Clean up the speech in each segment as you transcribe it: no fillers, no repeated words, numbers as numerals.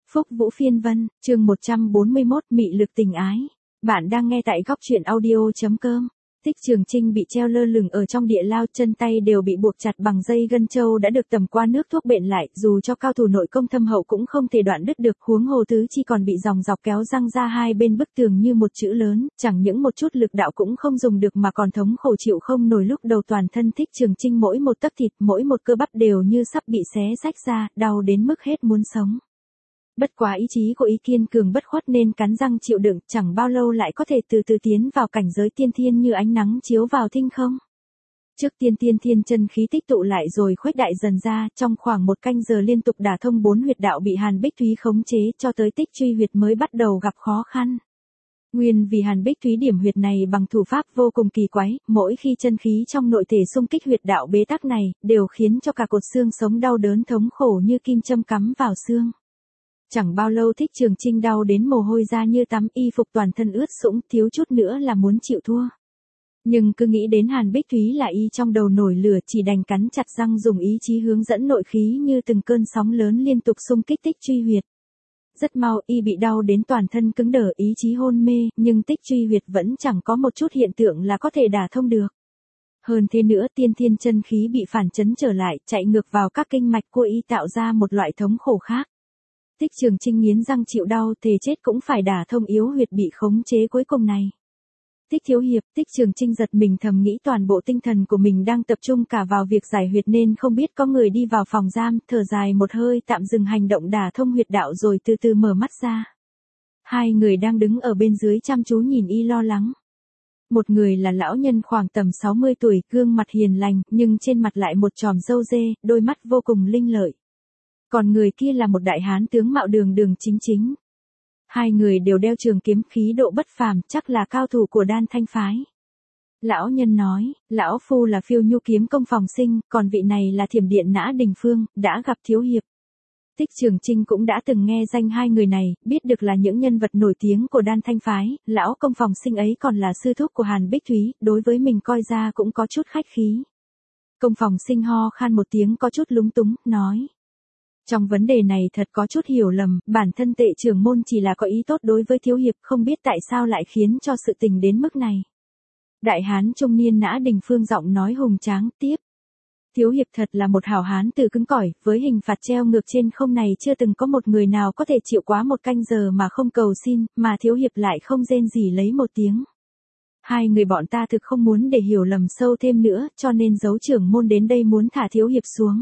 Phúc Vũ Phiên Vân, chương 141, Mị lực tình ái. Bạn đang nghe tại góc truyện audio.com. Tích Trường Trinh bị treo lơ lửng ở trong địa lao, chân tay đều bị buộc chặt bằng dây gân châu đã được tẩm qua nước thuốc bện lại, dù cho cao thủ nội công thâm hậu cũng không thể đoạn đứt được, huống hồ tứ chi còn bị dòng dọc kéo răng ra hai bên bức tường như một chữ lớn, chẳng những một chút lực đạo cũng không dùng được mà còn thống khổ chịu không nổi. Lúc đầu toàn thân Tích Trường Trinh mỗi một tấc thịt, mỗi một cơ bắp đều như sắp bị xé rách ra, đau đến mức hết muốn sống. Bất quá ý chí của y kiên cường bất khuất nên cắn răng chịu đựng, chẳng bao lâu lại có thể từ từ tiến vào cảnh giới tiên thiên như ánh nắng chiếu vào thinh không. Trước tiên thiên chân khí tích tụ lại rồi khuếch đại dần ra, trong khoảng một canh giờ liên tục đả thông 4 huyệt đạo bị Hàn Bích Thúy khống chế, cho tới Tích Truy huyệt mới bắt đầu gặp khó khăn. Nguyên vì Hàn Bích Thúy điểm huyệt này bằng thủ pháp vô cùng kỳ quái, mỗi khi chân khí trong nội thể xung kích huyệt đạo bế tắc này, đều khiến cho cả cột xương sống đau đớn thống khổ như kim châm cắm vào xương. Chẳng bao lâu Tích Trường Trinh đau đến mồ hôi ra như tắm, y phục toàn thân ướt sũng, thiếu chút nữa là muốn chịu thua. Nhưng cứ nghĩ đến Hàn Bích Thúy là y trong đầu nổi lửa, chỉ đành cắn chặt răng dùng ý chí hướng dẫn nội khí như từng cơn sóng lớn liên tục xung kích Tích Truy huyệt. Rất mau y bị đau đến toàn thân cứng đờ, ý chí hôn mê, nhưng Tích Truy huyệt vẫn chẳng có một chút hiện tượng là có thể đả thông được. Hơn thế nữa, tiên thiên chân khí bị phản chấn trở lại, chạy ngược vào các kinh mạch của y, tạo ra một loại thống khổ khác. Tích Trường Trinh nghiến răng chịu đau, thề chết cũng phải đả thông yếu huyệt bị khống chế cuối cùng này. Tích thiếu hiệp, Tích Trường Trinh giật mình thầm nghĩ toàn bộ tinh thần của mình đang tập trung cả vào việc giải huyệt nên không biết có người đi vào phòng giam, thở dài một hơi tạm dừng hành động đả thông huyệt đạo rồi từ từ mở mắt ra. Hai người đang đứng ở bên dưới chăm chú nhìn y lo lắng. Một người là lão nhân khoảng tầm 60 tuổi, gương mặt hiền lành, nhưng trên mặt lại một chòm râu dê, đôi mắt vô cùng linh lợi. Còn người kia là một đại hán tướng mạo đường đường chính chính. Hai người đều đeo trường kiếm, khí độ bất phàm, chắc là cao thủ của Đan Thanh phái. Lão nhân nói, lão phu là Phiêu Nhu kiếm công Phòng Sinh, còn vị này là Thiểm Điện Nã Đình Phương, đã gặp thiếu hiệp. Tích Trường Trinh cũng đã từng nghe danh hai người này, biết được là những nhân vật nổi tiếng của Đan Thanh phái, lão công Phòng Sinh ấy còn là sư thúc của Hàn Bích Thúy, đối với mình coi ra cũng có chút khách khí. Công Phòng Sinh ho khan một tiếng có chút lúng túng, nói. Trong vấn đề này thật có chút hiểu lầm, bản thân Tệ trưởng môn chỉ là có ý tốt đối với thiếu hiệp, không biết tại sao lại khiến cho sự tình đến mức này. Đại hán trung niên Nã Đình Phương giọng nói hùng tráng, tiếp. Thiếu hiệp thật là một hảo hán từ cứng cỏi, với hình phạt treo ngược trên không này chưa từng có một người nào có thể chịu quá một canh giờ mà không cầu xin, mà thiếu hiệp lại không rên gì lấy một tiếng. Hai người bọn ta thực không muốn để hiểu lầm sâu thêm nữa, cho nên giấu trưởng môn đến đây muốn thả thiếu hiệp xuống.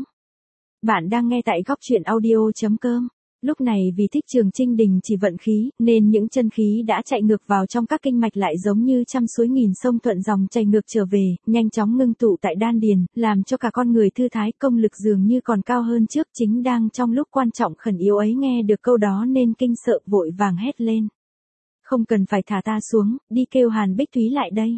Bạn đang nghe tại góc truyện audio.com. Lúc này vì Tích Trường Trinh đình chỉ vận khí, nên những chân khí đã chạy ngược vào trong các kinh mạch lại giống như trăm suối nghìn sông thuận dòng chảy ngược trở về, nhanh chóng ngưng tụ tại đan điền, làm cho cả con người thư thái, công lực dường như còn cao hơn trước. Chính đang trong lúc quan trọng khẩn yếu ấy nghe được câu đó nên kinh sợ vội vàng hét lên. Không cần phải thả ta xuống, đi kêu Hàn Bích Thúy lại đây.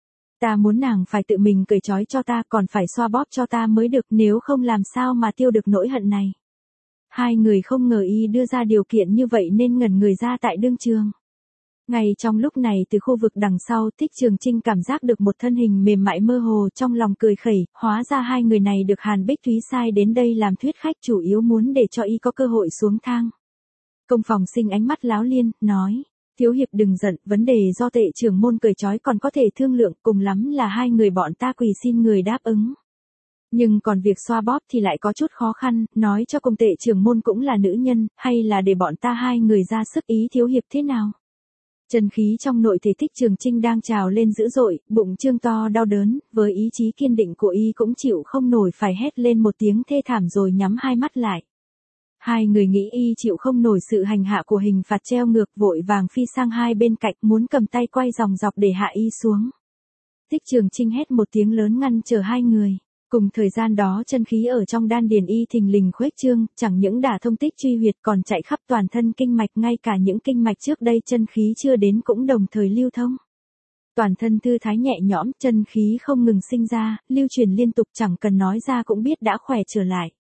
Ta muốn nàng phải tự mình cởi trói cho ta, còn phải xoa bóp cho ta mới được, nếu không làm sao mà tiêu được nỗi hận này. Hai người không ngờ y đưa ra điều kiện như vậy nên ngẩn người ra tại đương trường. Ngay trong lúc này từ khu vực đằng sau, Tích Trường Trinh cảm giác được một thân hình mềm mại mơ hồ, trong lòng cười khẩy, hóa ra hai người này được Hàn Bích Thúy sai đến đây làm thuyết khách, chủ yếu muốn để cho y có cơ hội xuống thang. Công Phòng Sinh ánh mắt láo liên, nói. Thiếu hiệp đừng giận, vấn đề do Tệ trưởng môn cởi trói còn có thể thương lượng, cùng lắm là hai người bọn ta quỳ xin người đáp ứng. Nhưng còn việc xoa bóp thì lại có chút khó khăn, nói cho cùng Tệ trưởng môn cũng là nữ nhân, hay là để bọn ta hai người ra sức, ý thiếu hiệp thế nào? Chân khí trong nội thể Tích Trường Trinh đang trào lên dữ dội, bụng trương to đau đớn, với ý chí kiên định của y cũng chịu không nổi phải hét lên một tiếng thê thảm rồi nhắm hai mắt lại. Hai người nghĩ y chịu không nổi sự hành hạ của hình phạt treo ngược, vội vàng phi sang hai bên cạnh muốn cầm tay quay dòng dọc để hạ y xuống. Tích Trường Trinh hét một tiếng lớn ngăn chờ hai người. Cùng thời gian đó chân khí ở trong đan điền y thình lình khuếch trương, chẳng những đả thông Tích Truy huyệt còn chạy khắp toàn thân kinh mạch, ngay cả những kinh mạch trước đây chân khí chưa đến cũng đồng thời lưu thông. Toàn thân thư thái nhẹ nhõm, chân khí không ngừng sinh ra, lưu truyền liên tục, chẳng cần nói ra cũng biết đã khỏe trở lại.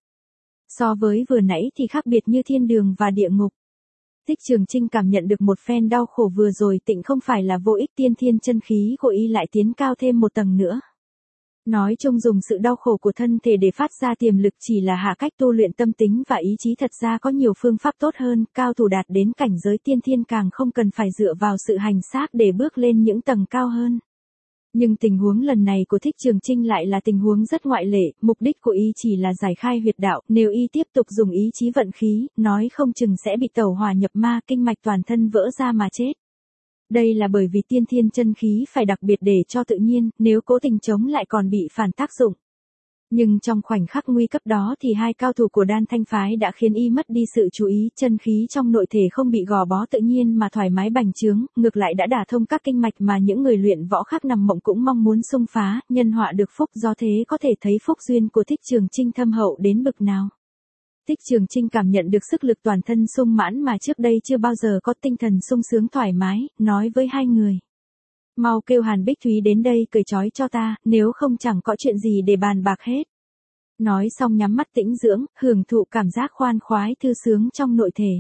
So với vừa nãy thì khác biệt như thiên đường và địa ngục. Tích Trường Trinh cảm nhận được một phen đau khổ vừa rồi, tịnh không phải là vô ích, tiên thiên chân khí của y lại tiến cao thêm một tầng nữa. Nói chung dùng sự đau khổ của thân thể để phát ra tiềm lực chỉ là hạ cách tu luyện tâm tính và ý chí, thật ra có nhiều phương pháp tốt hơn, cao thủ đạt đến cảnh giới tiên thiên càng không cần phải dựa vào sự hành xác để bước lên những tầng cao hơn. Nhưng tình huống lần này của Thích Trường Chinh lại là tình huống rất ngoại lệ, mục đích của y chỉ là giải khai huyệt đạo, nếu y tiếp tục dùng ý chí vận khí, nói không chừng sẽ bị tẩu hỏa nhập ma, kinh mạch toàn thân vỡ ra mà chết. Đây là bởi vì tiên thiên chân khí phải đặc biệt để cho tự nhiên, nếu cố tình chống lại còn bị phản tác dụng. Nhưng trong khoảnh khắc nguy cấp đó thì hai cao thủ của Đan Thanh phái đã khiến y mất đi sự chú ý, chân khí trong nội thể không bị gò bó tự nhiên mà thoải mái bành trướng, ngược lại đã đả thông các kinh mạch mà những người luyện võ khác nằm mộng cũng mong muốn xung phá, nhân họa được phúc, do thế có thể thấy phúc duyên của Thích Trường Chinh thâm hậu đến bực nào. Thích Trường Chinh cảm nhận được sức lực toàn thân sung mãn mà trước đây chưa bao giờ có, tinh thần sung sướng thoải mái, nói với hai người. Mau kêu Hàn Bích Thúy đến đây cởi trói cho ta, nếu không chẳng có chuyện gì để bàn bạc hết. Nói xong nhắm mắt tĩnh dưỡng, hưởng thụ cảm giác khoan khoái thư sướng trong nội thể.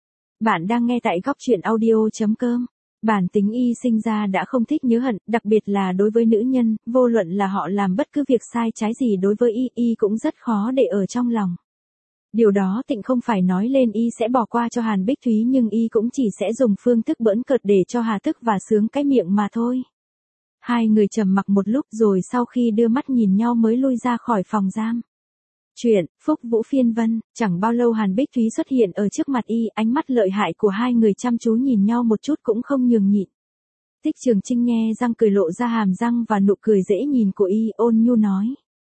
Bạn đang nghe tại góc truyện audio.com. Bản tính y sinh ra đã không thích nhớ hận, đặc biệt là đối với nữ nhân, vô luận là họ làm bất cứ việc sai trái gì đối với y cũng rất khó để ở trong lòng. Điều đó Tịnh không phải nói lên y sẽ bỏ qua cho Hàn Bích Thúy, nhưng y cũng chỉ sẽ dùng phương thức bỡn cợt để cho hà tức và sướng cái miệng mà thôi. Hai người trầm mặc một lúc rồi sau khi đưa mắt nhìn nhau mới lui ra khỏi phòng giam. Chuyện, Phúc Vũ phiên vân, chẳng bao lâu Hàn Bích Thúy xuất hiện ở trước mặt y, ánh mắt lợi hại của hai người chăm chú nhìn nhau một chút cũng không nhường nhịn. Thích Trường Chinh nghe răng cười lộ ra hàm răng và nụ cười dễ nhìn của y, ôn nhu nói.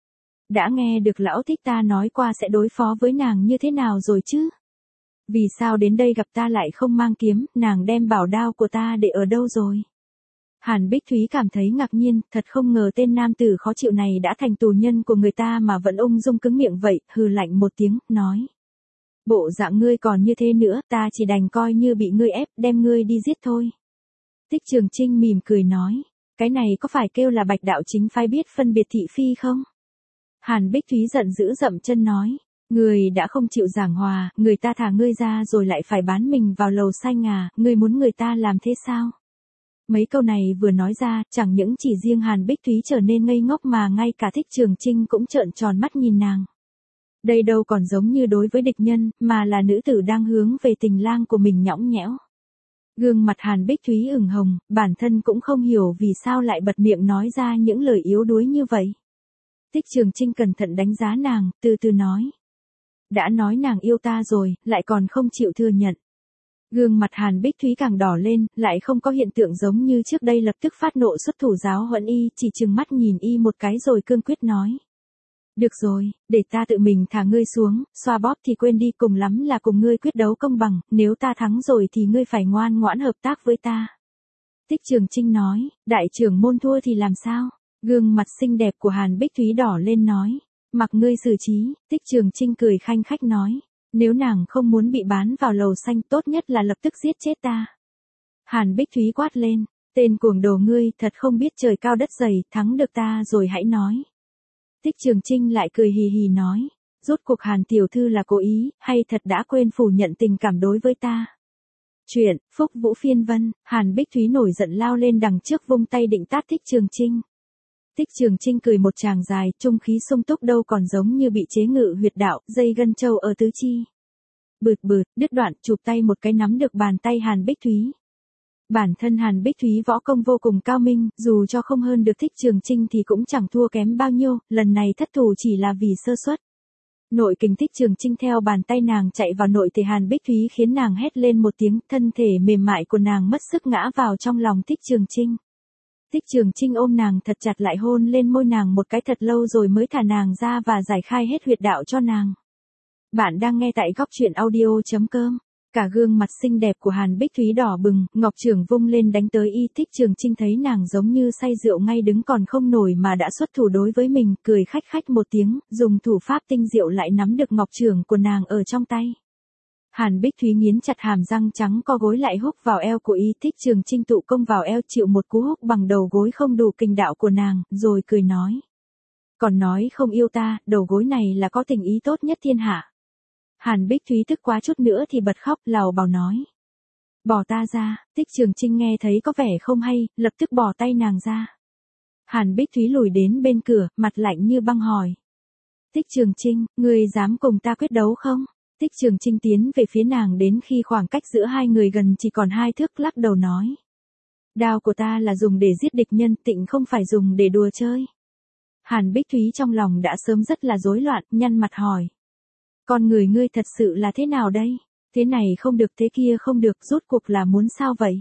Đã nghe được lão Thích ta nói qua sẽ đối phó với nàng như thế nào rồi chứ? Vì sao đến đây gặp ta lại không mang kiếm, nàng đem bảo đao của ta để ở đâu rồi? Hàn Bích Thúy cảm thấy ngạc nhiên, thật không ngờ tên nam tử khó chịu này đã thành tù nhân của người ta mà vẫn ung dung cứng miệng vậy, hừ lạnh một tiếng, nói. Bộ dạng ngươi còn như thế nữa, ta chỉ đành coi như bị ngươi ép, đem ngươi đi giết thôi. Thích Trường Chinh mỉm cười nói, cái này có phải kêu là Bạch đạo chính phái biết phân biệt thị phi không? Hàn Bích Thúy giận dữ dậm chân nói, ngươi đã không chịu giảng hòa, người ta thả ngươi ra rồi lại phải bán mình vào lầu xanh à, ngươi muốn người ta làm thế sao? Mấy câu này vừa nói ra, chẳng những chỉ riêng Hàn Bích Thúy trở nên ngây ngốc mà ngay cả Thích Trường Chinh cũng trợn tròn mắt nhìn nàng. Đây đâu còn giống như đối với địch nhân, mà là nữ tử đang hướng về tình lang của mình nhõng nhẽo. Gương mặt Hàn Bích Thúy ửng hồng, bản thân cũng không hiểu vì sao lại bật miệng nói ra những lời yếu đuối như vậy. Thích Trường Chinh cẩn thận đánh giá nàng, từ từ nói. Đã nói nàng yêu ta rồi, lại còn không chịu thừa nhận. Gương mặt Hàn Bích Thúy càng đỏ lên, lại không có hiện tượng giống như trước đây lập tức phát nộ xuất thủ giáo huấn y, chỉ trừng mắt nhìn y một cái rồi cương quyết nói. Được rồi, để ta tự mình thả ngươi xuống, xoa bóp thì quên đi, cùng lắm là cùng ngươi quyết đấu công bằng, nếu ta thắng rồi thì ngươi phải ngoan ngoãn hợp tác với ta. Thích Trường Chinh nói, đại trưởng môn thua thì làm sao? Gương mặt xinh đẹp của Hàn Bích Thúy đỏ lên nói, mặc ngươi xử trí. Thích Trường Chinh cười khanh khách nói, nếu nàng không muốn bị bán vào lầu xanh tốt nhất là lập tức giết chết ta. Hàn Bích Thúy quát lên, tên cuồng đồ ngươi thật không biết trời cao đất dày, thắng được ta rồi hãy nói. Thích Trường Chinh lại cười hì hì nói, rốt cuộc Hàn tiểu thư là cố ý, hay thật đã quên phủ nhận tình cảm đối với ta. Chuyện, Phúc Vũ phiên vân, Hàn Bích Thúy nổi giận lao lên đằng trước vung tay định tát Thích Trường Chinh. Thích Trường Chinh cười một tràng dài, trung khí sung túc đâu còn giống như bị chế ngự huyệt đạo, dây gân châu ở tứ chi. Bượt bượt, đứt đoạn, chụp tay một cái nắm được bàn tay Hàn Bích Thúy. Bản thân Hàn Bích Thúy võ công vô cùng cao minh, dù cho không hơn được Thích Trường Chinh thì cũng chẳng thua kém bao nhiêu, lần này thất thủ chỉ là vì sơ suất. Nội kình Thích Trường Chinh theo bàn tay nàng chạy vào nội thể Hàn Bích Thúy khiến nàng hét lên một tiếng, thân thể mềm mại của nàng mất sức ngã vào trong lòng Thích Trường Chinh. Thích Trường Chinh ôm nàng thật chặt lại hôn lên môi nàng một cái thật lâu rồi mới thả nàng ra và giải khai hết huyệt đạo cho nàng. Bạn đang nghe tại góc truyện audio.com. Cả gương mặt xinh đẹp của Hàn Bích Thúy đỏ bừng, ngọc chưởng vung lên đánh tới y. Thích Trường Chinh thấy nàng giống như say rượu ngay đứng còn không nổi mà đã xuất thủ đối với mình, cười khách khách một tiếng, dùng thủ pháp tinh diệu lại nắm được ngọc chưởng của nàng ở trong tay. Hàn Bích Thúy nghiến chặt hàm răng trắng co gối lại húc vào eo của y. Thích Trường Chinh tụ công vào eo chịu một cú húc bằng đầu gối không đủ kình đạo của nàng, rồi cười nói. Còn nói không yêu ta, đầu gối này là có tình ý tốt nhất thiên hạ. Hàn Bích Thúy tức quá chút nữa thì bật khóc, lào bào nói. Bỏ ta ra. Thích Trường Chinh nghe thấy có vẻ không hay, lập tức bỏ tay nàng ra. Hàn Bích Thúy lùi đến bên cửa, mặt lạnh như băng hỏi. Tích Trường Trinh, ngươi dám cùng ta quyết đấu không? Tích Trường Trinh tiến về phía nàng đến khi khoảng cách giữa hai người gần chỉ còn 2 thước, lắc đầu nói. Đao của ta là dùng để giết địch nhân, tịnh không phải dùng để đùa chơi. Hàn Bích Thúy trong lòng đã sớm rất là rối loạn, nhăn mặt hỏi. Con người ngươi thật sự là thế nào đây? Thế này không được, thế kia không được, rốt cuộc là muốn sao vậy?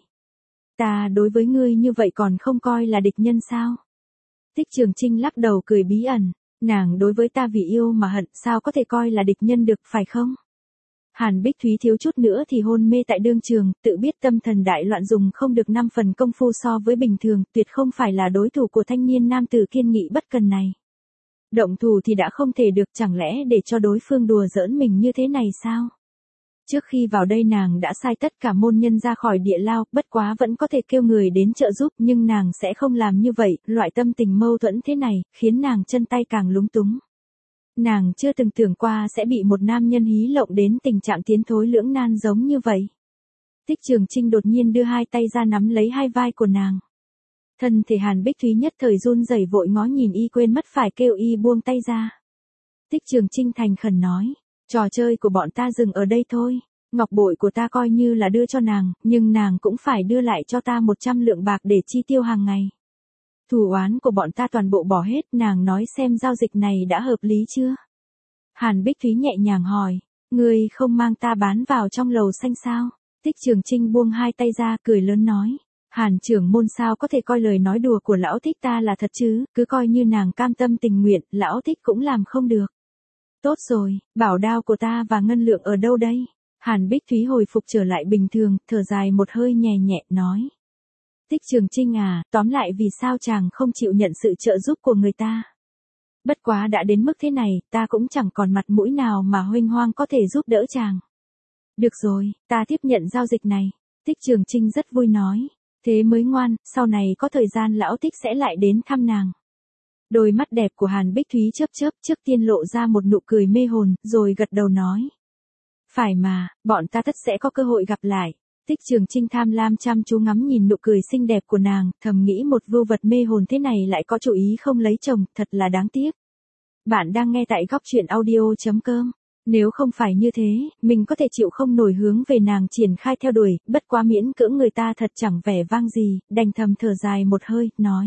Ta đối với ngươi như vậy còn không coi là địch nhân sao? Tích Trường Trinh lắc đầu cười bí ẩn. Nàng đối với ta vì yêu mà hận, sao có thể coi là địch nhân được, phải không? Hàn Bích Thúy thiếu chút nữa thì hôn mê tại đương trường, tự biết tâm thần đại loạn, dùng không được 5 phần công phu so với bình thường, tuyệt không phải là đối thủ của thanh niên nam tử kiên nghị bất cần này. Động thủ thì đã không thể được, chẳng lẽ để cho đối phương đùa giỡn mình như thế này sao? Trước khi vào đây nàng đã sai tất cả môn nhân ra khỏi địa lao, bất quá vẫn có thể kêu người đến trợ giúp, nhưng nàng sẽ không làm như vậy, loại tâm tình mâu thuẫn thế này, khiến nàng chân tay càng lúng túng. Nàng chưa từng tưởng qua sẽ bị một nam nhân hí lộng đến tình trạng tiến thối lưỡng nan giống như vậy. Tích Trường Trinh đột nhiên đưa 2 tay ra nắm lấy 2 vai của nàng. Thân thể Hàn Bích Thúy nhất thời run rẩy, vội ngó nhìn y, quên mất phải kêu y buông tay ra. Tích Trường Trinh thành khẩn nói, trò chơi của bọn ta dừng ở đây thôi. Ngọc bội của ta coi như là đưa cho nàng, nhưng nàng cũng phải đưa lại cho ta 100 lượng bạc để chi tiêu hàng ngày. Thù oán của bọn ta toàn bộ bỏ hết, nàng nói xem giao dịch này đã hợp lý chưa? Hàn Bích Thúy nhẹ nhàng hỏi, ngươi không mang ta bán vào trong lầu xanh sao? Tích Trường Trinh buông 2 tay ra, cười lớn nói, Hàn trưởng môn sao có thể coi lời nói đùa của lão Tích ta là thật chứ, cứ coi như nàng cam tâm tình nguyện, lão Tích cũng làm không được. Tốt rồi, bảo đao của ta và ngân lượng ở đâu đây? Hàn Bích Thúy hồi phục trở lại bình thường, thở dài một hơi nhẹ nhẹ, nói. Tích Trường Trinh à, tóm lại vì sao chàng không chịu nhận sự trợ giúp của người ta? Bất quá đã đến mức thế này, ta cũng chẳng còn mặt mũi nào mà huênh hoang có thể giúp đỡ chàng. Được rồi, ta tiếp nhận giao dịch này. Tích Trường Trinh rất vui nói. Thế mới ngoan, sau này có thời gian lão Tích sẽ lại đến thăm nàng. Đôi mắt đẹp của Hàn Bích Thúy chớp chớp, trước tiên lộ ra một nụ cười mê hồn, rồi gật đầu nói. Phải mà, bọn ta tất sẽ có cơ hội gặp lại. Tích Trường Trinh tham lam chăm chú ngắm nhìn nụ cười xinh đẹp của nàng, thầm nghĩ một vưu vật mê hồn thế này lại có chủ ý không lấy chồng, thật là đáng tiếc. Bạn đang nghe tại góc truyện audio.com. Nếu không phải như thế, mình có thể chịu không nổi hướng về nàng triển khai theo đuổi, bất quá miễn cưỡng người ta thật chẳng vẻ vang gì, đành thầm thở dài một hơi, nói.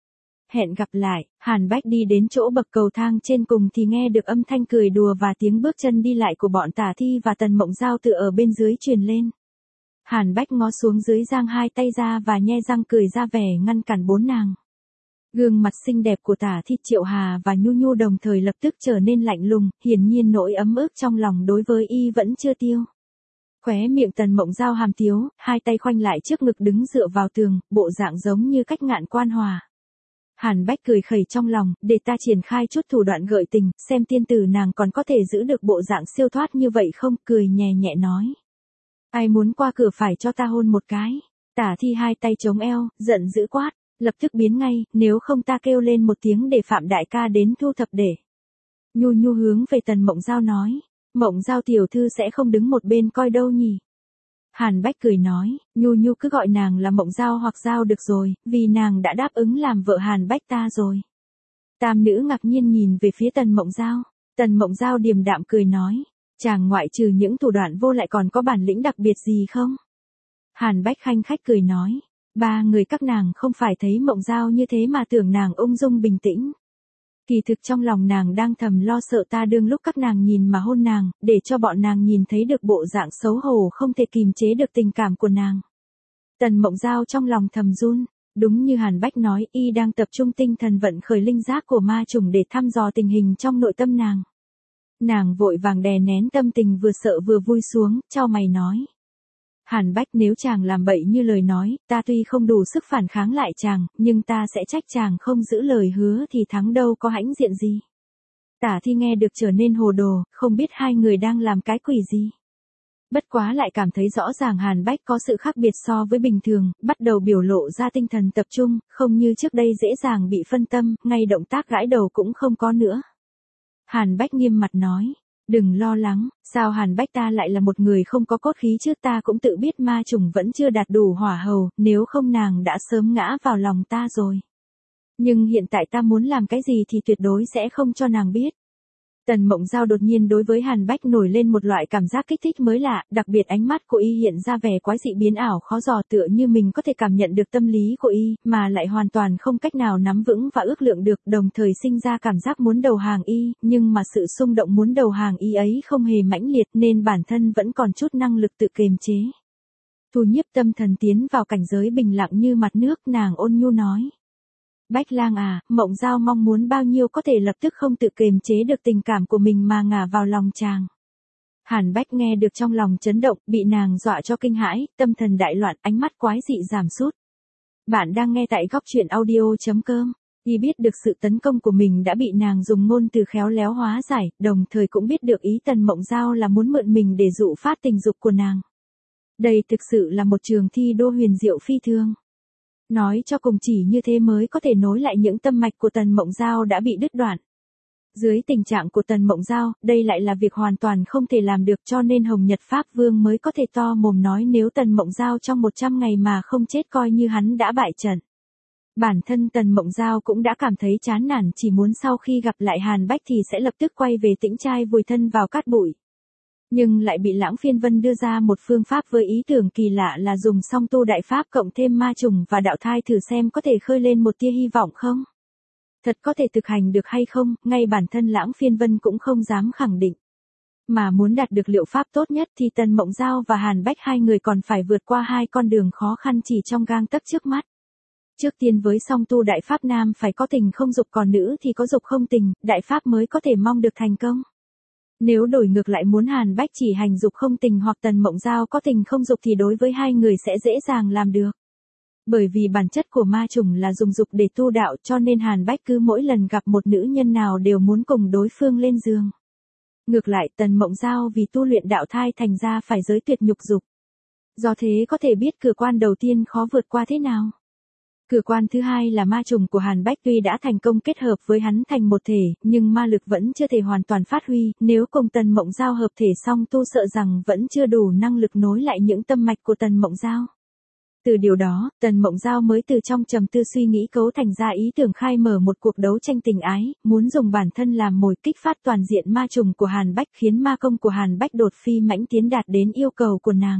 Hẹn gặp lại. Hàn Bách đi đến chỗ bậc cầu thang trên cùng thì nghe được âm thanh cười đùa và tiếng bước chân đi lại của bọn Tả Thi và Tần Mộng Giao từ ở bên dưới truyền lên. Hàn Bách ngó xuống dưới, giang 2 tay ra và nhe răng cười ra vẻ ngăn cản 4 nàng. Gương mặt xinh đẹp của Tả Thi, Triệu Hà và Nhu Nhu đồng thời lập tức trở nên lạnh lùng, hiển nhiên nỗi ấm ức trong lòng đối với y vẫn chưa tiêu. Khóe miệng Tần Mộng Giao hàm tiếu, 2 tay khoanh lại trước ngực đứng dựa vào tường, bộ dạng giống như cách ngạn quan hòa. Hàn Bách cười khẩy trong lòng, để ta triển khai chút thủ đoạn gợi tình, xem tiên tử nàng còn có thể giữ được bộ dạng siêu thoát như vậy không, cười nhẹ nhẹ nói. Ai muốn qua cửa phải cho ta hôn một cái. Tả Thi 2 tay chống eo, giận dữ quát, lập tức biến ngay, nếu không ta kêu lên một tiếng để Phạm đại ca đến thu thập để. Nhu Nhu hướng về Tần Mộng Giao nói, Mộng Giao tiểu thư sẽ không đứng một bên coi đâu nhỉ. Hàn Bách cười nói, Nhu Nhu cứ gọi nàng là Mộng Giao hoặc Giao được rồi, vì nàng đã đáp ứng làm vợ Hàn Bách ta rồi. Tam nữ ngạc nhiên nhìn về phía Tần Mộng Giao. Tần Mộng Giao điềm đạm cười nói, chàng ngoại trừ những thủ đoạn vô lại còn có bản lĩnh đặc biệt gì không? Hàn Bách khanh khách cười nói, 3 người các nàng không phải thấy Mộng Giao như thế mà tưởng nàng ung dung bình tĩnh. Kỳ thực trong lòng nàng đang thầm lo sợ ta đương lúc các nàng nhìn mà hôn nàng, để cho bọn nàng nhìn thấy được bộ dạng xấu hổ không thể kìm chế được tình cảm của nàng. Tần Mộng Giao trong lòng thầm run, đúng như Hàn Bách nói, y đang tập trung tinh thần vận khởi linh giác của ma trùng để thăm dò tình hình trong nội tâm nàng. Nàng vội vàng đè nén tâm tình vừa sợ vừa vui xuống, chau mày nói. Hàn Bách, nếu chàng làm bậy như lời nói, ta tuy không đủ sức phản kháng lại chàng, nhưng ta sẽ trách chàng không giữ lời hứa thì thắng đâu có hãnh diện gì. Tả Thi nghe được trở nên hồ đồ, không biết 2 người đang làm cái quỷ gì. Bất quá lại cảm thấy rõ ràng Hàn Bách có sự khác biệt so với bình thường, bắt đầu biểu lộ ra tinh thần tập trung, không như trước đây dễ dàng bị phân tâm, ngay động tác gãi đầu cũng không có nữa. Hàn Bách nghiêm mặt nói, đừng lo lắng, sao Hàn Bách ta lại là một người không có cốt khí chứ, ta cũng tự biết ma trùng vẫn chưa đạt đủ hỏa hầu, nếu không nàng đã sớm ngã vào lòng ta rồi. Nhưng hiện tại ta muốn làm cái gì thì tuyệt đối sẽ không cho nàng biết. Tần Mộng Giao đột nhiên đối với Hàn Bách nổi lên một loại cảm giác kích thích mới lạ, đặc biệt ánh mắt của y hiện ra vẻ quái dị biến ảo khó dò, tựa như mình có thể cảm nhận được tâm lý của y, mà lại hoàn toàn không cách nào nắm vững và ước lượng được, đồng thời sinh ra cảm giác muốn đầu hàng y, nhưng mà sự xung động muốn đầu hàng y ấy không hề mãnh liệt nên bản thân vẫn còn chút năng lực tự kiềm chế. Thu nhiếp tâm thần tiến vào cảnh giới bình lặng như mặt nước, nàng ôn nhu nói. Bách Lang à, Mộng Giao mong muốn bao nhiêu có thể lập tức không tự kiềm chế được tình cảm của mình mà ngả vào lòng chàng. Hàn Bách nghe được trong lòng chấn động, bị nàng dọa cho kinh hãi, tâm thần đại loạn, ánh mắt quái dị giảm sút. Bạn đang nghe tại góc truyện audio.com. Y biết được sự tấn công của mình đã bị nàng dùng ngôn từ khéo léo hóa giải, đồng thời cũng biết được ý Tần Mộng Giao là muốn mượn mình để dụ phát tình dục của nàng. Đây thực sự là một trường thi đua huyền diệu phi thường. Nói cho cùng chỉ như thế mới có thể nối lại những tâm mạch của Tần Mộng Giao đã bị đứt đoạn. Dưới tình trạng của Tần Mộng Giao, đây lại là việc hoàn toàn không thể làm được, cho nên Hồng Nhật Pháp Vương mới có thể to mồm nói nếu Tần Mộng Giao trong 100 ngày mà không chết coi như hắn đã bại trận. Bản thân Tần Mộng Giao cũng đã cảm thấy chán nản, chỉ muốn sau khi gặp lại Hàn Bách thì sẽ lập tức quay về Tĩnh Trai vùi thân vào cát bụi. Nhưng lại bị Lãng Phiên Vân đưa ra một phương pháp với ý tưởng kỳ lạ là dùng song tu đại pháp cộng thêm ma trùng và đạo thai thử xem có thể khơi lên một tia hy vọng không? Thật có thể thực hành được hay không, ngay bản thân Lãng Phiên Vân cũng không dám khẳng định. Mà muốn đạt được liệu pháp tốt nhất thì Tần Mộng Giao và Hàn Bách hai người còn phải vượt qua hai con đường khó khăn chỉ trong gang tấc trước mắt. Trước tiên với song tu đại pháp nam phải có tình không dục, còn nữ thì có dục không tình, đại pháp mới có thể mong được thành công. Nếu đổi ngược lại muốn Hàn Bách chỉ hành dục không tình hoặc Tần Mộng Giao có tình không dục thì đối với hai người sẽ dễ dàng làm được. Bởi vì bản chất của ma trùng là dùng dục để tu đạo, cho nên Hàn Bách cứ mỗi lần gặp một nữ nhân nào đều muốn cùng đối phương lên giường. Ngược lại Tần Mộng Giao vì tu luyện đạo thai thành ra phải giới tuyệt nhục dục. Do thế có thể biết cửa quan đầu tiên khó vượt qua thế nào. Cửa quan thứ hai là ma trùng của Hàn Bách tuy đã thành công kết hợp với hắn thành một thể, nhưng ma lực vẫn chưa thể hoàn toàn phát huy, nếu cùng Tần Mộng Giao hợp thể xong tu sợ rằng vẫn chưa đủ năng lực nối lại những tâm mạch của Tần Mộng Giao. Từ điều đó, Tần Mộng Giao mới từ trong trầm tư suy nghĩ cấu thành ra ý tưởng khai mở một cuộc đấu tranh tình ái, muốn dùng bản thân làm mồi kích phát toàn diện ma trùng của Hàn Bách khiến ma công của Hàn Bách đột phi mãnh tiến đạt đến yêu cầu của nàng.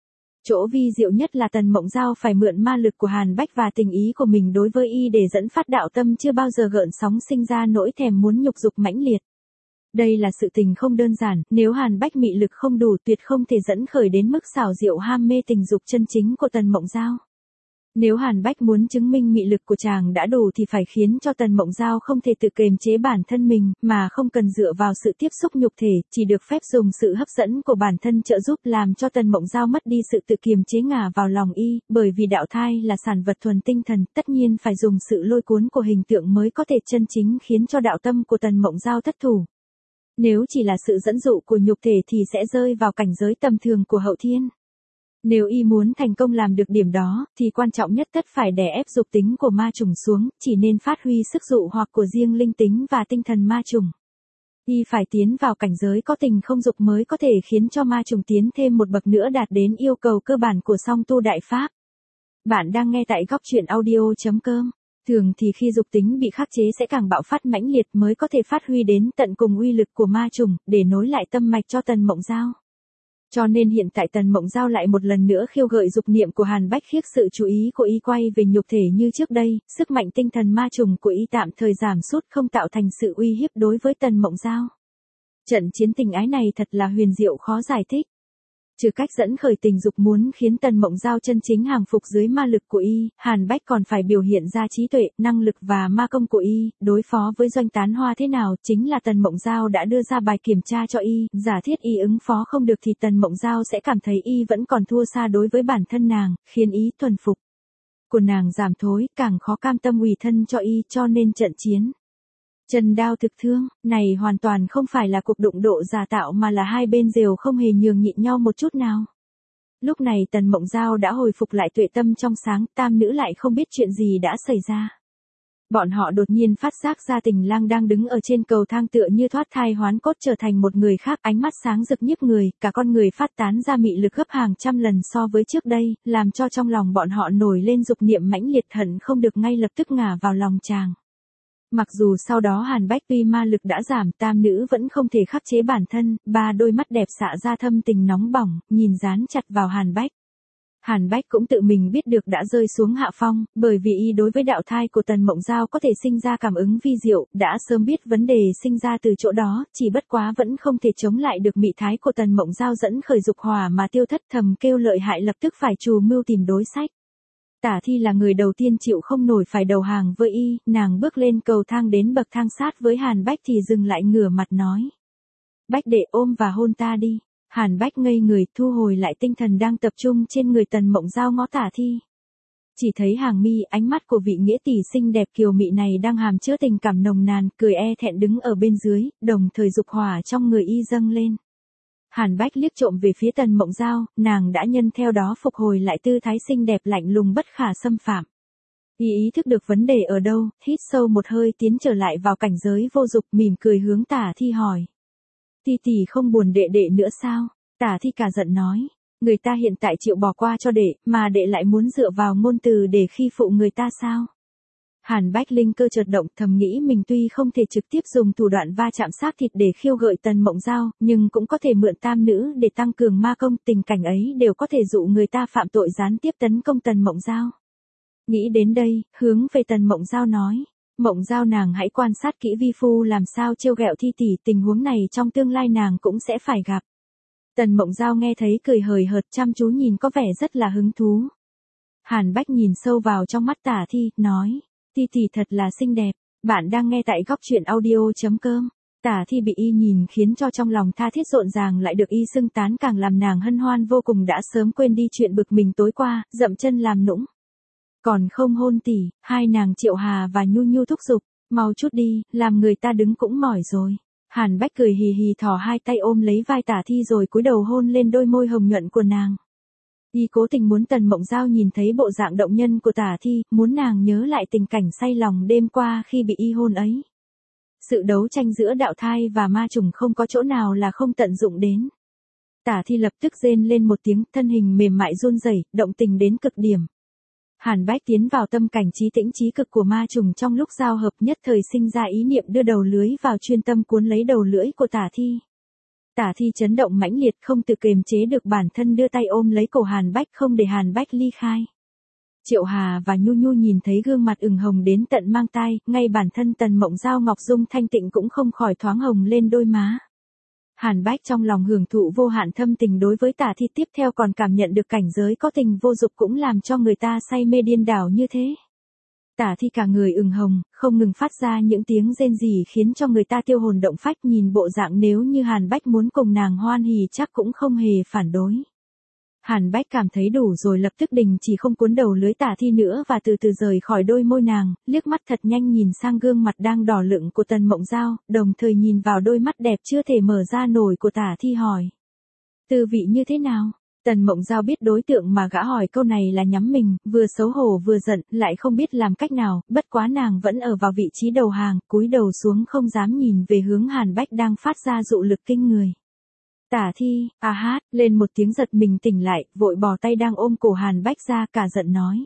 Chỗ vi diệu nhất là Tần Mộng Giao phải mượn ma lực của Hàn Bách và tình ý của mình đối với y để dẫn phát đạo tâm chưa bao giờ gợn sóng sinh ra nỗi thèm muốn nhục dục mãnh liệt. Đây là sự tình không đơn giản, nếu Hàn Bách mị lực không đủ tuyệt không thể dẫn khởi đến mức xảo diệu ham mê tình dục chân chính của Tần Mộng Giao. Nếu Hàn Bách muốn chứng minh mị lực của chàng đã đủ thì phải khiến cho Tần Mộng Giao không thể tự kiềm chế bản thân mình, mà không cần dựa vào sự tiếp xúc nhục thể, chỉ được phép dùng sự hấp dẫn của bản thân trợ giúp làm cho Tần Mộng Giao mất đi sự tự kiềm chế ngả vào lòng y, bởi vì đạo thai là sản vật thuần tinh thần, tất nhiên phải dùng sự lôi cuốn của hình tượng mới có thể chân chính khiến cho đạo tâm của Tần Mộng Giao thất thủ. Nếu chỉ là sự dẫn dụ của nhục thể thì sẽ rơi vào cảnh giới tầm thường của hậu thiên. Nếu y muốn thành công làm được điểm đó, thì quan trọng nhất tất phải đè ép dục tính của ma trùng xuống, chỉ nên phát huy sức dụ hoặc của riêng linh tính và tinh thần ma trùng. Y phải tiến vào cảnh giới có tình không dục mới có thể khiến cho ma trùng tiến thêm một bậc nữa đạt đến yêu cầu cơ bản của song tu đại pháp. Bạn đang nghe tại góc truyện audio.com. Thường thì khi dục tính bị khắc chế sẽ càng bạo phát mãnh liệt mới có thể phát huy đến tận cùng uy lực của ma trùng, để nối lại tâm mạch cho Tần Mộng Giao. Cho nên hiện tại Tần Mộng Giao lại một lần nữa khiêu gợi dục niệm của Hàn Bách khiếc sự chú ý của y quay về nhục thể như trước đây, sức mạnh tinh thần ma trùng của y tạm thời giảm sút không tạo thành sự uy hiếp đối với Tần Mộng Giao. Trận chiến tình ái này thật là huyền diệu khó giải thích. Trừ cách dẫn khởi tình dục muốn khiến Tần Mộng Giao chân chính hàng phục dưới ma lực của y, Hàn Bách còn phải biểu hiện ra trí tuệ, năng lực và ma công của y, đối phó với Doanh Tán Hoa thế nào, chính là Tần Mộng Giao đã đưa ra bài kiểm tra cho y, giả thiết y ứng phó không được thì Tần Mộng Giao sẽ cảm thấy y vẫn còn thua xa đối với bản thân nàng, khiến ý thuần phục của nàng giảm thối, càng khó cam tâm ủy thân cho y, cho nên trận chiến chân đao thực thương, này hoàn toàn không phải là cuộc đụng độ giả tạo mà là hai bên đều không hề nhường nhịn nhau một chút nào. Lúc này Tần Mộng Giao đã hồi phục lại tuệ tâm trong sáng, tam nữ lại không biết chuyện gì đã xảy ra. Bọn họ đột nhiên phát giác ra Tình Lang đang đứng ở trên cầu thang tựa như thoát thai hoán cốt trở thành một người khác, ánh mắt sáng rực nhiếp người, cả con người phát tán ra mị lực gấp hàng trăm lần so với trước đây, làm cho trong lòng bọn họ nổi lên dục niệm mãnh liệt, hận không được ngay lập tức ngả vào lòng chàng. Mặc dù sau đó Hàn Bách tuy ma lực đã giảm, tam nữ vẫn không thể khắc chế bản thân, ba đôi mắt đẹp xạ ra thâm tình nóng bỏng, nhìn dán chặt vào Hàn Bách. Hàn Bách cũng tự mình biết được đã rơi xuống hạ phong, bởi vì y đối với đạo thai của Tần Mộng Giao có thể sinh ra cảm ứng vi diệu, đã sớm biết vấn đề sinh ra từ chỗ đó, chỉ bất quá vẫn không thể chống lại được mị thái của Tần Mộng Giao dẫn khởi dục hỏa mà tiêu thất, thầm kêu lợi hại, lập tức phải trù mưu tìm đối sách. Tả Thi là người đầu tiên chịu không nổi phải đầu hàng với y, nàng bước lên cầu thang đến bậc thang sát với Hàn Bách thì dừng lại ngửa mặt nói. Bách đệ ôm và hôn ta đi. Hàn Bách ngây người, thu hồi lại tinh thần đang tập trung trên người Tần Mộng Giao, ngó Tả Thi. Chỉ thấy hàng mi, ánh mắt của vị nghĩa tỷ xinh đẹp kiều mị này đang hàm chứa tình cảm nồng nàn, cười e thẹn đứng ở bên dưới, đồng thời dục hỏa trong người y dâng lên. Hàn Bách liếc trộm về phía Tần Mộng Giao, nàng đã nhân theo đó phục hồi lại tư thái xinh đẹp lạnh lùng bất khả xâm phạm. Ý thức được vấn đề ở đâu, hít sâu một hơi tiến trở lại vào cảnh giới vô dục, mỉm cười hướng Tả Thi hỏi. Tỷ tỷ không buồn đệ đệ nữa sao? Tả Thi cả giận nói. Người ta hiện tại chịu bỏ qua cho đệ, mà đệ lại muốn dựa vào ngôn từ để khi phụ người ta sao? Hàn Bách linh cơ chợt động, thầm nghĩ mình tuy không thể trực tiếp dùng thủ đoạn va chạm xác thịt để khiêu gợi Tần Mộng Giao, nhưng cũng có thể mượn tam nữ để tăng cường ma công, tình cảnh ấy đều có thể dụ người ta phạm tội gián tiếp tấn công Tần Mộng Giao. Nghĩ đến đây, hướng về Tần Mộng Giao nói. Mộng Giao nàng hãy quan sát kỹ vi phu làm sao trêu ghẹo Thi tỷ, tình huống này trong tương lai nàng cũng sẽ phải gặp. Tần Mộng Giao nghe thấy cười hời hợt, chăm chú nhìn có vẻ rất là hứng thú. Hàn Bách nhìn sâu vào trong mắt Tả Thi, nói. Thi tỷ thật là xinh đẹp. Bạn đang nghe tại góc truyện audio.com. Tả Thi bị y nhìn khiến cho trong lòng tha thiết rộn ràng, lại được y xưng tán càng làm nàng hân hoan vô cùng, đã sớm quên đi chuyện bực mình tối qua, dậm chân làm nũng. Còn không hôn tỷ, hai nàng Triệu Hà và Nhu Nhu thúc giục, mau chút đi, làm người ta đứng cũng mỏi rồi. Hàn Bách cười hì hì thò hai tay ôm lấy vai Tả Thi rồi cúi đầu hôn lên đôi môi hồng nhuận của nàng. Y cố tình muốn Tần Mộng Giao nhìn thấy bộ dạng động nhân của Tả Thi, muốn nàng nhớ lại tình cảnh say lòng đêm qua khi bị y hôn ấy. Sự đấu tranh giữa đạo thai và ma trùng không có chỗ nào là không tận dụng đến. Tả Thi lập tức rên lên một tiếng, thân hình mềm mại run rẩy, động tình đến cực điểm. Hàn Bách tiến vào tâm cảnh trí tĩnh trí cực của ma trùng, trong lúc giao hợp nhất thời sinh ra ý niệm đưa đầu lưới vào, chuyên tâm cuốn lấy đầu lưỡi của Tả Thi. Tả Thi chấn động mãnh liệt, không tự kiềm chế được bản thân đưa tay ôm lấy cổ Hàn Bách, không để Hàn Bách ly khai. Triệu Hà và Nhu Nhu nhìn thấy gương mặt ửng hồng đến tận mang tai, ngay bản thân Tần Mộng Giao ngọc dung thanh tịnh cũng không khỏi thoáng hồng lên đôi má. Hàn Bách trong lòng hưởng thụ vô hạn thâm tình đối với Tả Thi, tiếp theo còn cảm nhận được cảnh giới có tình vô dục cũng làm cho người ta say mê điên đảo như thế. Tả Thi cả người ửng hồng, không ngừng phát ra những tiếng rên rỉ khiến cho người ta tiêu hồn động phách, nhìn bộ dạng nếu như Hàn Bách muốn cùng nàng hoan hỉ chắc cũng không hề phản đối. Hàn Bách cảm thấy đủ rồi, lập tức đình chỉ không cuốn đầu lưới Tả Thi nữa và từ từ rời khỏi đôi môi nàng, liếc mắt thật nhanh nhìn sang gương mặt đang đỏ lựng của Tần Mộng Giao, đồng thời nhìn vào đôi mắt đẹp chưa thể mở ra nổi của Tả Thi hỏi. Tư vị như thế nào? Tần Mộng Giao biết đối tượng mà gã hỏi câu này là nhắm mình, vừa xấu hổ vừa giận, lại không biết làm cách nào, bất quá nàng vẫn ở vào vị trí đầu hàng, cúi đầu xuống không dám nhìn về hướng Hàn Bách đang phát ra dụ lực kinh người. Tả Thi, à hát, lên một tiếng giật mình tỉnh lại, vội bỏ tay đang ôm cổ Hàn Bách ra, cả giận nói.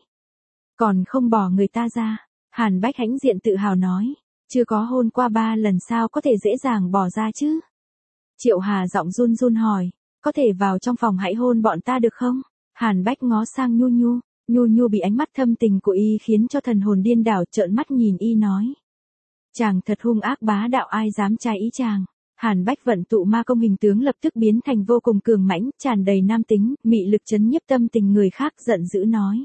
Còn không bỏ người ta ra. Hàn Bách hãnh diện tự hào nói. Chưa có hôn qua 3 lần sao có thể dễ dàng bỏ ra chứ? Triệu Hà giọng run run hỏi. Có thể vào trong phòng hãy hôn bọn ta được không? Hàn Bách ngó sang Nhu Nhu. Nhu Nhu bị ánh mắt thâm tình của y khiến cho thần hồn điên đảo, trợn mắt nhìn y nói. Chàng thật hung ác bá đạo, ai dám trái ý chàng. Hàn Bách vận tụ ma công, hình tướng lập tức biến thành vô cùng cường mãnh, tràn đầy nam tính, mị lực chấn nhiếp tâm tình người khác, giận dữ nói.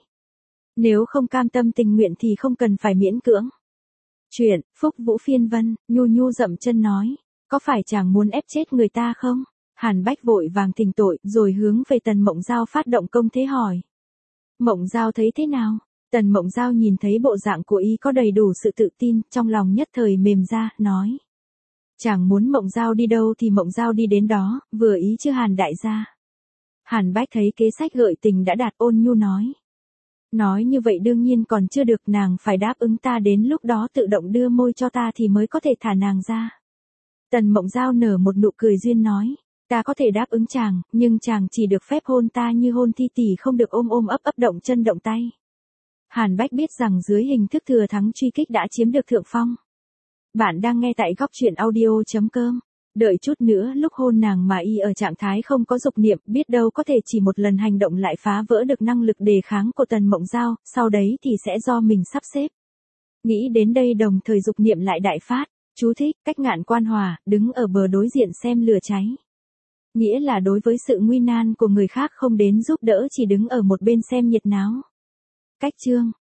Nếu không cam tâm tình nguyện thì không cần phải miễn cưỡng. Chuyện, Phúc Vũ Phiên Vân, Nhu Nhu dậm chân nói. Có phải chàng muốn ép chết người ta không? Hàn Bách vội vàng thỉnh tội, rồi hướng về Tần Mộng Giao phát động công thế hỏi. Mộng Giao thấy thế nào? Tần Mộng Giao nhìn thấy bộ dạng của y có đầy đủ sự tự tin, trong lòng nhất thời mềm ra, nói. Chàng muốn Mộng Giao đi đâu thì Mộng Giao đi đến đó, vừa ý chứ Hàn đại gia. Hàn Bách thấy kế sách gợi tình đã đạt, ôn nhu nói. Nói như vậy đương nhiên còn chưa được, nàng phải đáp ứng ta, đến lúc đó tự động đưa môi cho ta thì mới có thể thả nàng ra. Tần Mộng Giao nở một nụ cười duyên nói, ta có thể đáp ứng chàng, nhưng chàng chỉ được phép hôn ta như hôn thi tỷ, không được ôm ôm ấp ấp động chân động tay. Hàn Bách biết rằng dưới hình thức thừa thắng truy kích đã chiếm được thượng phong. Bạn đang nghe tại góc truyện audio.com. Đợi chút nữa lúc hôn nàng mà y ở trạng thái không có dục niệm, biết đâu có thể chỉ một lần hành động lại phá vỡ được năng lực đề kháng của Tần Mộng Giao, sau đấy thì sẽ do mình sắp xếp. Nghĩ đến đây đồng thời dục niệm lại đại phát. Chú thích, cách ngạn quan hòa, đứng ở bờ đối diện xem lửa cháy. Nghĩa là đối với sự nguy nan của người khác không đến giúp đỡ, chỉ đứng ở một bên xem nhiệt náo. Cách chương.